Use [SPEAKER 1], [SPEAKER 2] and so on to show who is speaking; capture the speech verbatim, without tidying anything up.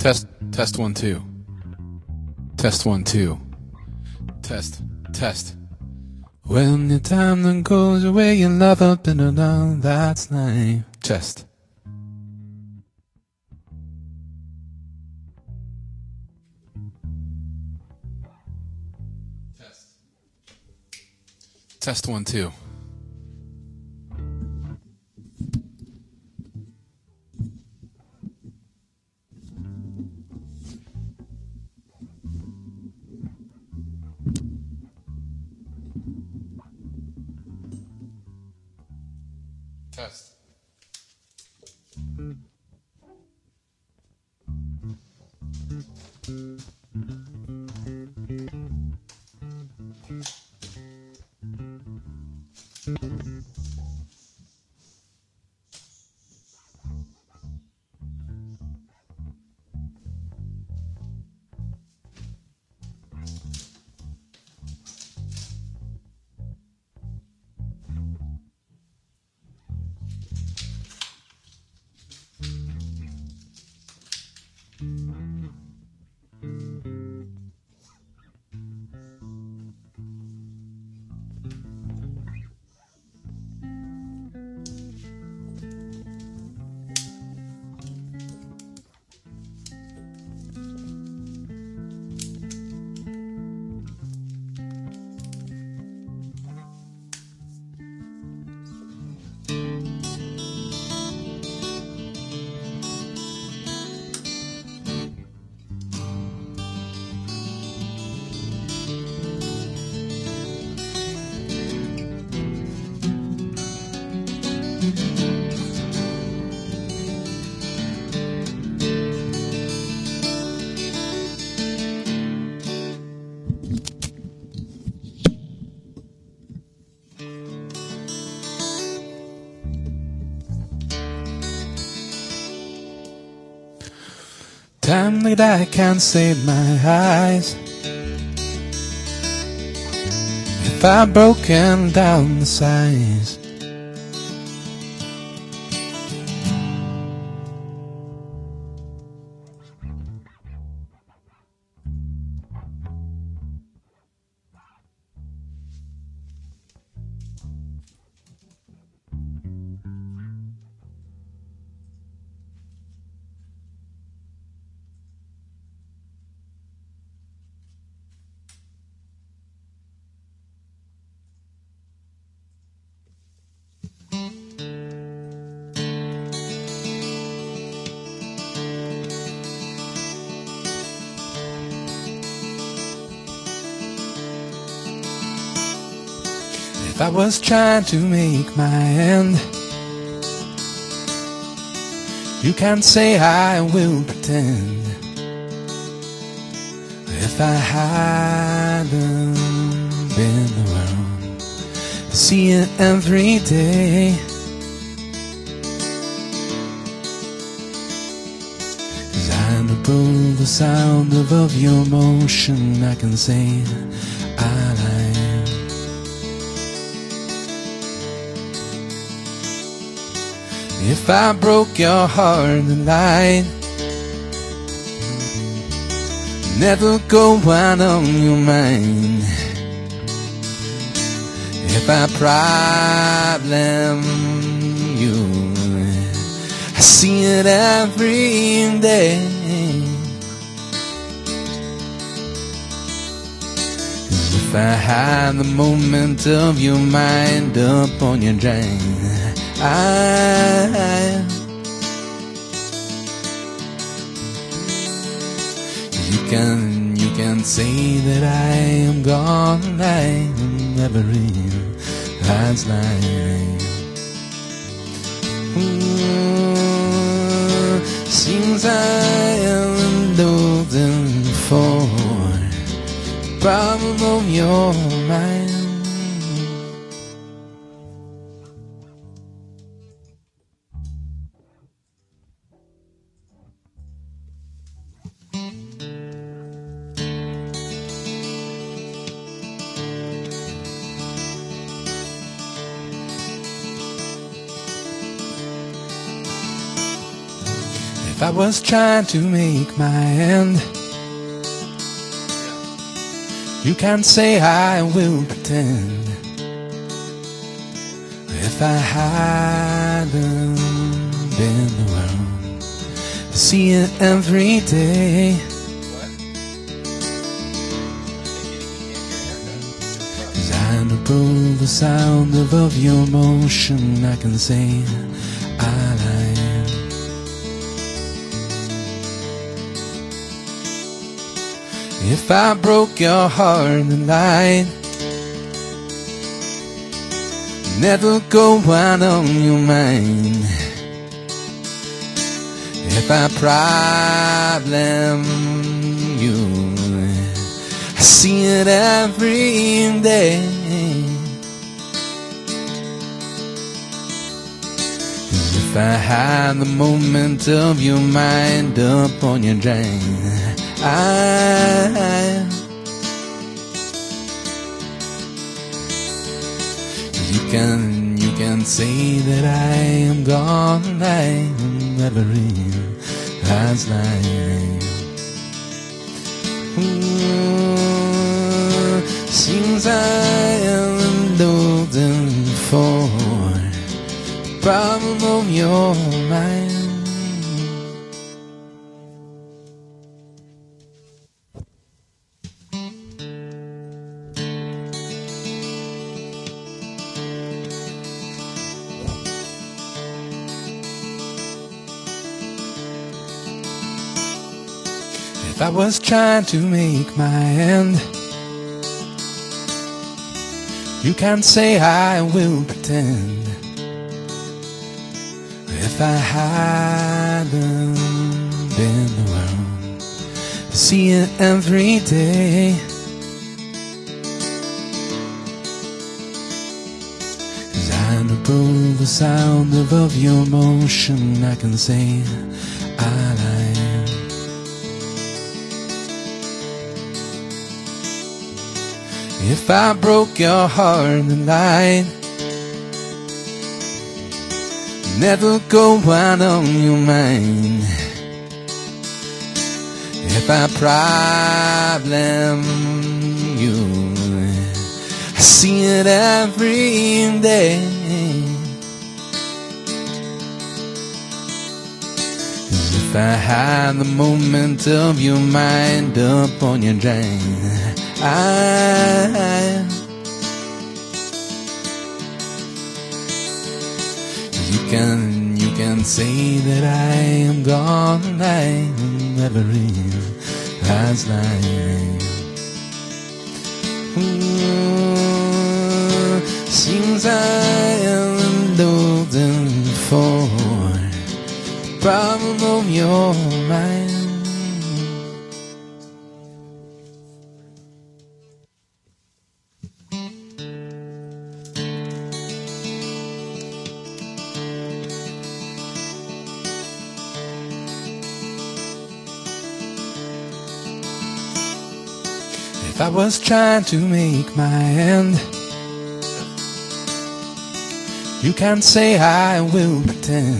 [SPEAKER 1] Test, test one, two. Test one, two. Test, test. When your time then goes away, your love up and down, that's life. Test. Test. Test one, two. Test. Time that I can't save my eyes. If I've broken down the size, if I was trying to make my end, you can't say I will pretend. If I hadn't been around to see it every day, 'cause I know the sound of, of your motion, I can say I like. If I broke your heart tonight, never go out on your mind. If I problem you, I see it every day. 'Cause if I had the moment of your mind up on your drain, I, you can, you can say that I am gone, I am never real, that's life. Ooh, seems I am looking for the problem of your mind. If I was trying to make my end, you can't say I will pretend. If I hadn't been around to see it every day, cause I know the sound of, of your motion, I can say I lied. If I broke your heart and lied, never go out on your mind. If I problem you, I see it every day. Cause if I had the moment of your mind up on your drain, I You can, you can say that I am gone, I am never real last night. Ooh, seems I am looking for the problem of your mind. If I was trying to make my end, you can't say I will pretend. If I hadn't been around to see it every day, cause I know the sound of, of your motion, I can say I lied. If I broke your heart and lied, never go out on your mind. If I problem you, I see it every day. Cause if I had the moment of your mind up on your drain, I You can, you can say that I am gone, I am never real last night. Ooh, seems I am looking for the problem of your mind. If I was trying to make my end, you can't say I will pretend.